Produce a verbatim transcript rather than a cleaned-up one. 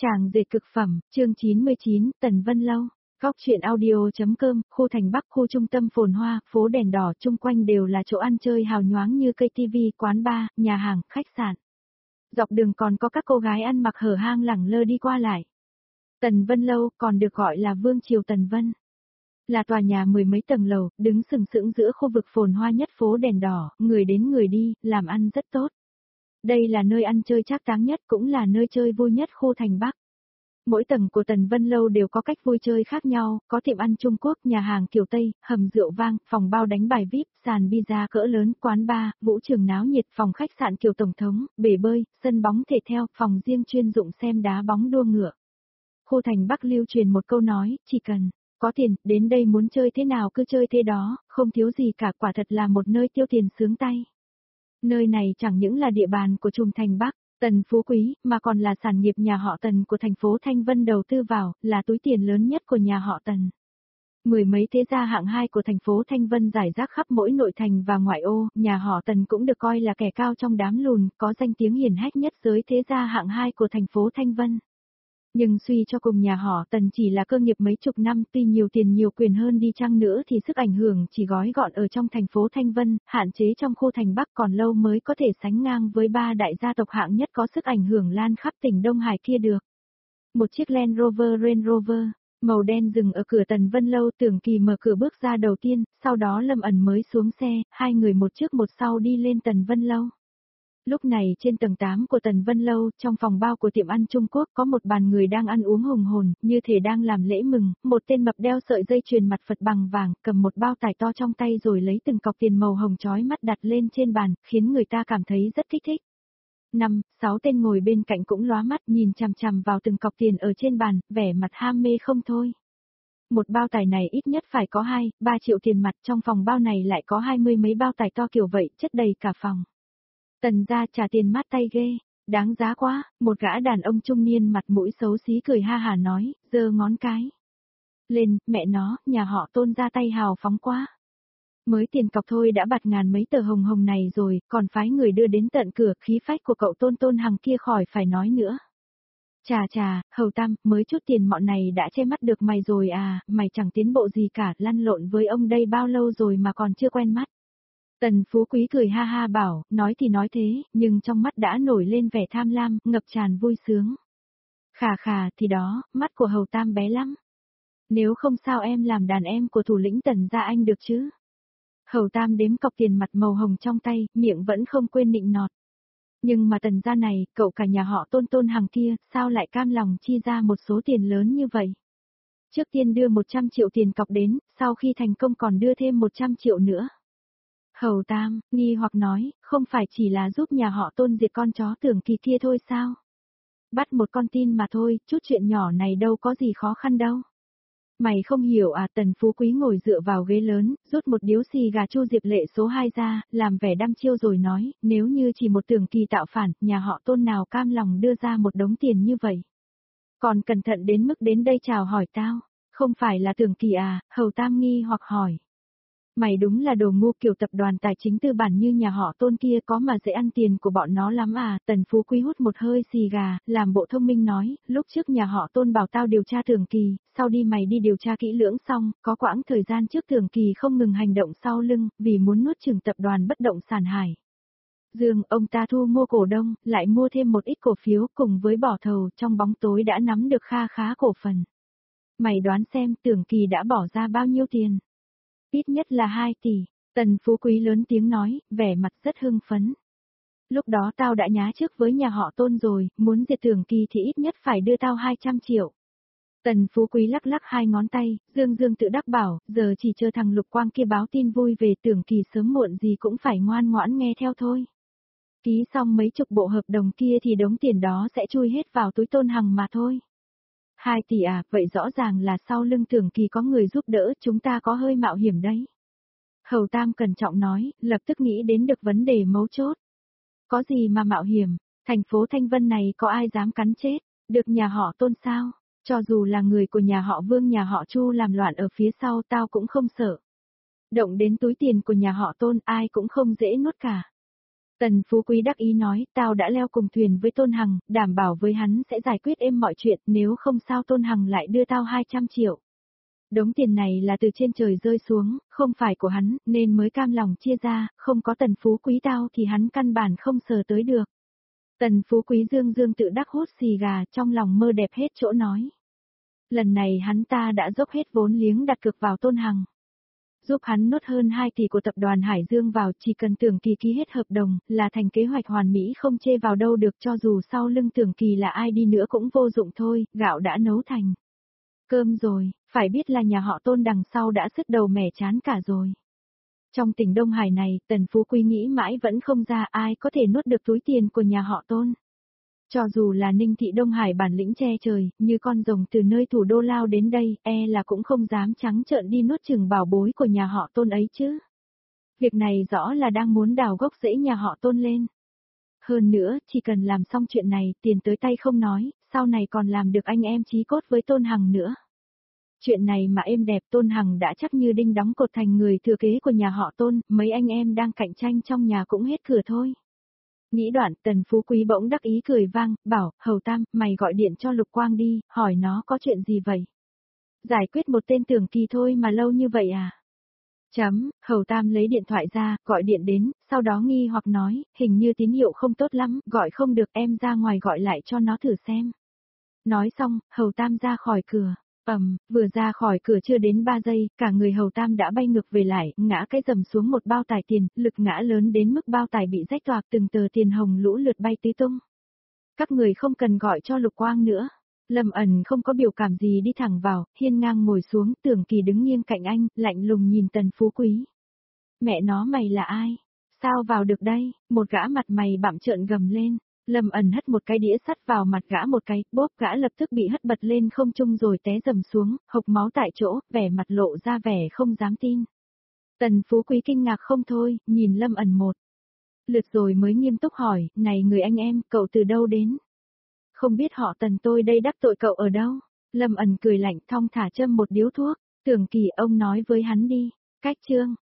Chàng dệt cực phẩm, chương chín mươi chín, Tần Vân Lâu. Góc truyện audio.com, khu thành Bắc, khu trung tâm phồn hoa, phố đèn đỏ chung quanh đều là chỗ ăn chơi hào nhoáng như cây tivi, quán bar, nhà hàng, khách sạn. Dọc đường còn có các cô gái ăn mặc hở hang lẳng lơ đi qua lại. Tần Vân Lâu còn được gọi là Vương Triều Tần Vân. Là tòa nhà mười mấy tầng lầu, đứng sừng sững giữa khu vực phồn hoa nhất phố đèn đỏ, người đến người đi, làm ăn rất tốt. Đây là nơi ăn chơi trác táng nhất, cũng là nơi chơi vui nhất khu thành Bắc. Mỗi tầng của Tần Vân Lâu đều có cách vui chơi khác nhau, có tiệm ăn Trung Quốc, nhà hàng kiểu Tây, hầm rượu vang, phòng bao đánh bài vi ai pi, sàn pizza cỡ lớn, quán bar, vũ trường náo nhiệt, phòng khách sạn kiểu tổng thống, bể bơi, sân bóng thể thao, phòng riêng chuyên dụng xem đá bóng đua ngựa. Khu thành Bắc lưu truyền một câu nói, chỉ cần có tiền, đến đây muốn chơi thế nào cứ chơi thế đó, không thiếu gì cả, quả thật là một nơi tiêu tiền sướng tay. Nơi này chẳng những là địa bàn của trùm thành Bắc, Tần Phú Quý, mà còn là sản nghiệp nhà họ Tần của thành phố Thanh Vân đầu tư vào, là túi tiền lớn nhất của nhà họ Tần. Mười mấy thế gia hạng hai của thành phố Thanh Vân rải rác khắp mỗi nội thành và ngoại ô, nhà họ Tần cũng được coi là kẻ cao trong đám lùn, có danh tiếng hiển hách nhất giới thế gia hạng hai của thành phố Thanh Vân. Nhưng suy cho cùng nhà họ Tần chỉ là cơ nghiệp mấy chục năm, tuy nhiều tiền nhiều quyền hơn đi chăng nữa thì sức ảnh hưởng chỉ gói gọn ở trong thành phố Thanh Vân, hạn chế trong khu thành Bắc, còn lâu mới có thể sánh ngang với ba đại gia tộc hạng nhất có sức ảnh hưởng lan khắp tỉnh Đông Hải kia được. Một chiếc Land Rover Range Rover màu đen dừng ở cửa Tần Vân Lâu, Tưởng Kỳ mở cửa bước ra đầu tiên, sau đó Lâm Ẩn mới xuống xe, hai người một trước một sau đi lên Tần Vân Lâu. Lúc này trên tầng tám của Tần Vân Lâu, trong phòng bao của tiệm ăn Trung Quốc có một bàn người đang ăn uống hùng hồn, như thể đang làm lễ mừng, một tên mập đeo sợi dây chuyền mặt Phật bằng vàng, cầm một bao tải to trong tay rồi lấy từng cọc tiền màu hồng chói mắt đặt lên trên bàn, khiến người ta cảm thấy rất kích thích. Năm, sáu tên ngồi bên cạnh cũng lóa mắt nhìn chằm chằm vào từng cọc tiền ở trên bàn, vẻ mặt ham mê không thôi. Một bao tải này ít nhất phải có hai, ba triệu tiền mặt, trong phòng bao này lại có hai mươi mấy bao tải to kiểu vậy, chất đầy cả phòng. Tần gia trả tiền mát tay ghê, đáng giá quá, một gã đàn ông trung niên mặt mũi xấu xí cười ha hà nói, giơ ngón cái lên, mẹ nó, nhà họ Tôn ra tay hào phóng quá. Mới tiền cọc thôi đã bạt ngàn mấy tờ hồng hồng này rồi, còn phái người đưa đến tận cửa, khí phách của cậu Tôn Tôn Hằng kia khỏi phải nói nữa. Chà chà, Hầu Tam, mới chút tiền mọn này đã che mắt được mày rồi à, mày chẳng tiến bộ gì cả, lăn lộn với ông đây bao lâu rồi mà còn chưa quen mắt. Tần Phú Quý cười ha ha bảo, nói thì nói thế, nhưng trong mắt đã nổi lên vẻ tham lam, ngập tràn vui sướng. Khà khà, thì đó, mắt của Hầu Tam bé lắm. Nếu không sao em làm đàn em của thủ lĩnh Tần gia anh được chứ. Hầu Tam đếm cọc tiền mặt màu hồng trong tay, miệng vẫn không quên nịnh nọt. Nhưng mà Tần gia này, cậu cả nhà họ Tôn Tôn Hằng kia, sao lại cam lòng chi ra một số tiền lớn như vậy? Trước tiên đưa một trăm triệu tiền cọc đến, sau khi thành công còn đưa thêm một trăm triệu nữa. Hầu Tam, nghi hoặc nói, không phải chỉ là giúp nhà họ Tôn diệt con chó Tưởng Kỳ kia thôi sao? Bắt một con tin mà thôi, chút chuyện nhỏ này đâu có gì khó khăn đâu. Mày không hiểu à? Tần Phú Quý ngồi dựa vào ghế lớn, rút một điếu xì gà Chu Diệp Lệ số hai ra, làm vẻ đăm chiêu rồi nói, nếu như chỉ một Tưởng Kỳ tạo phản, nhà họ Tôn nào cam lòng đưa ra một đống tiền như vậy. Còn cẩn thận đến mức đến đây chào hỏi tao, không phải là Tưởng Kỳ à? Hầu Tam nghi hoặc hỏi. Mày đúng là đồ ngu, kiểu tập đoàn tài chính tư bản như nhà họ Tôn kia có mà dễ ăn tiền của bọn nó lắm à? Tần Phú Quý hút một hơi xì gà, làm bộ thông minh nói, lúc trước nhà họ Tôn bảo tao điều tra Tưởng Kỳ, sau đi mày đi điều tra kỹ lưỡng xong, có quãng thời gian trước Tưởng Kỳ không ngừng hành động sau lưng, vì muốn nuốt chửng tập đoàn bất động sản Hải Dương, ông ta thu mua cổ đông, lại mua thêm một ít cổ phiếu cùng với bỏ thầu, trong bóng tối đã nắm được kha khá cổ phần. Mày đoán xem Tưởng Kỳ đã bỏ ra bao nhiêu tiền? Ít nhất là hai tỷ, Tần Phú Quý lớn tiếng nói, vẻ mặt rất hưng phấn. Lúc đó tao đã nhá trước với nhà họ Tôn rồi, muốn diệt Tưởng Kỳ thì ít nhất phải đưa tao hai trăm triệu. Tần Phú Quý lắc lắc hai ngón tay, dương dương tự đắc bảo, giờ chỉ chờ thằng Lục Quang kia báo tin vui về Tưởng Kỳ sớm muộn gì cũng phải ngoan ngoãn nghe theo thôi. Ký xong mấy chục bộ hợp đồng kia thì đống tiền đó sẽ chui hết vào túi Tôn Hằng mà thôi. Hai tỷ à, vậy rõ ràng là sau lưng Tưởng Kỳ có người giúp đỡ, chúng ta có hơi mạo hiểm đấy. Hầu Tam cẩn trọng nói, lập tức nghĩ đến được vấn đề mấu chốt. Có gì mà mạo hiểm, thành phố Thanh Vân này có ai dám cắn chết, được nhà họ Tôn sao, cho dù là người của nhà họ Vương nhà họ Chu làm loạn ở phía sau tao cũng không sợ. Động đến túi tiền của nhà họ Tôn ai cũng không dễ nuốt cả. Tần Phú Quý đắc ý nói, tao đã leo cùng thuyền với Tôn Hằng, đảm bảo với hắn sẽ giải quyết êm mọi chuyện, nếu không sao Tôn Hằng lại đưa tao hai trăm triệu. Đống tiền này là từ trên trời rơi xuống, không phải của hắn, nên mới cam lòng chia ra, không có Tần Phú Quý tao thì hắn căn bản không sờ tới được. Tần Phú Quý dương dương tự đắc hút xì gà, trong lòng mơ đẹp hết chỗ nói. Lần này hắn ta đã dốc hết vốn liếng đặt cược vào Tôn Hằng. Giúp hắn nuốt hơn hai tỷ của tập đoàn Hải Dương vào, chỉ cần Tưởng Kỳ ký hết hợp đồng, là thành kế hoạch hoàn mỹ không chê vào đâu được, cho dù sau lưng Tưởng Kỳ là ai đi nữa cũng vô dụng thôi, gạo đã nấu thành cơm rồi, phải biết là nhà họ Tôn đằng sau đã sứt đầu mẻ chán cả rồi. Trong tỉnh Đông Hải này, Tần Phú Quý nghĩ mãi vẫn không ra ai có thể nuốt được túi tiền của nhà họ Tôn. Cho dù là Ninh Thị Đông Hải bản lĩnh che trời, như con rồng từ nơi thủ đô lao đến đây, e là cũng không dám trắng trợn đi nuốt chửng bảo bối của nhà họ Tôn ấy chứ. Việc này rõ là đang muốn đào gốc rễ nhà họ Tôn lên. Hơn nữa, chỉ cần làm xong chuyện này, tiền tới tay không nói, sau này còn làm được anh em chí cốt với Tôn Hằng nữa. Chuyện này mà êm đẹp, Tôn Hằng đã chắc như đinh đóng cột thành người thừa kế của nhà họ Tôn, mấy anh em đang cạnh tranh trong nhà cũng hết cửa thôi. Nghĩ đoạn, Tần Phú Quý bỗng đắc ý cười vang, bảo, Hầu Tam, mày gọi điện cho Lục Quang đi, hỏi nó có chuyện gì vậy? Giải quyết một tên Tưởng Kỳ thôi mà lâu như vậy à? Chấm, Hầu Tam lấy điện thoại ra, gọi điện đến, sau đó nghi hoặc nói, hình như tín hiệu không tốt lắm, gọi không được, em ra ngoài gọi lại cho nó thử xem. Nói xong, Hầu Tam ra khỏi cửa. Ầm, vừa ra khỏi cửa chưa đến ba giây, cả người Hầu Tam đã bay ngược về lại, ngã cái rầm xuống một bao tải tiền, lực ngã lớn đến mức bao tải bị rách toạc, từng tờ tiền hồng lũ lượt bay tứ tung. Các người không cần gọi cho Lục Quang nữa. Lâm Ẩn không có biểu cảm gì đi thẳng vào, hiên ngang ngồi xuống, Tưởng Kỳ đứng nghiêng cạnh anh, lạnh lùng nhìn Tần Phú Quý. Mẹ nó mày là ai? Sao vào được đây? Một gã mặt mày bặm trợn gầm lên. Lâm Ẩn hất một cái đĩa sắt vào mặt gã một cái, bốp, gã lập tức bị hất bật lên không trung rồi té rầm xuống, hộc máu tại chỗ, vẻ mặt lộ ra vẻ không dám tin. Tần Phú Quý kinh ngạc không thôi, nhìn Lâm Ẩn một lượt rồi mới nghiêm túc hỏi, này người anh em, cậu từ đâu đến? Không biết họ Tần tôi đây đắc tội cậu ở đâu? Lâm Ẩn cười lạnh thong thả châm một điếu thuốc, Tưởng Kỳ ông nói với hắn đi, cách chương.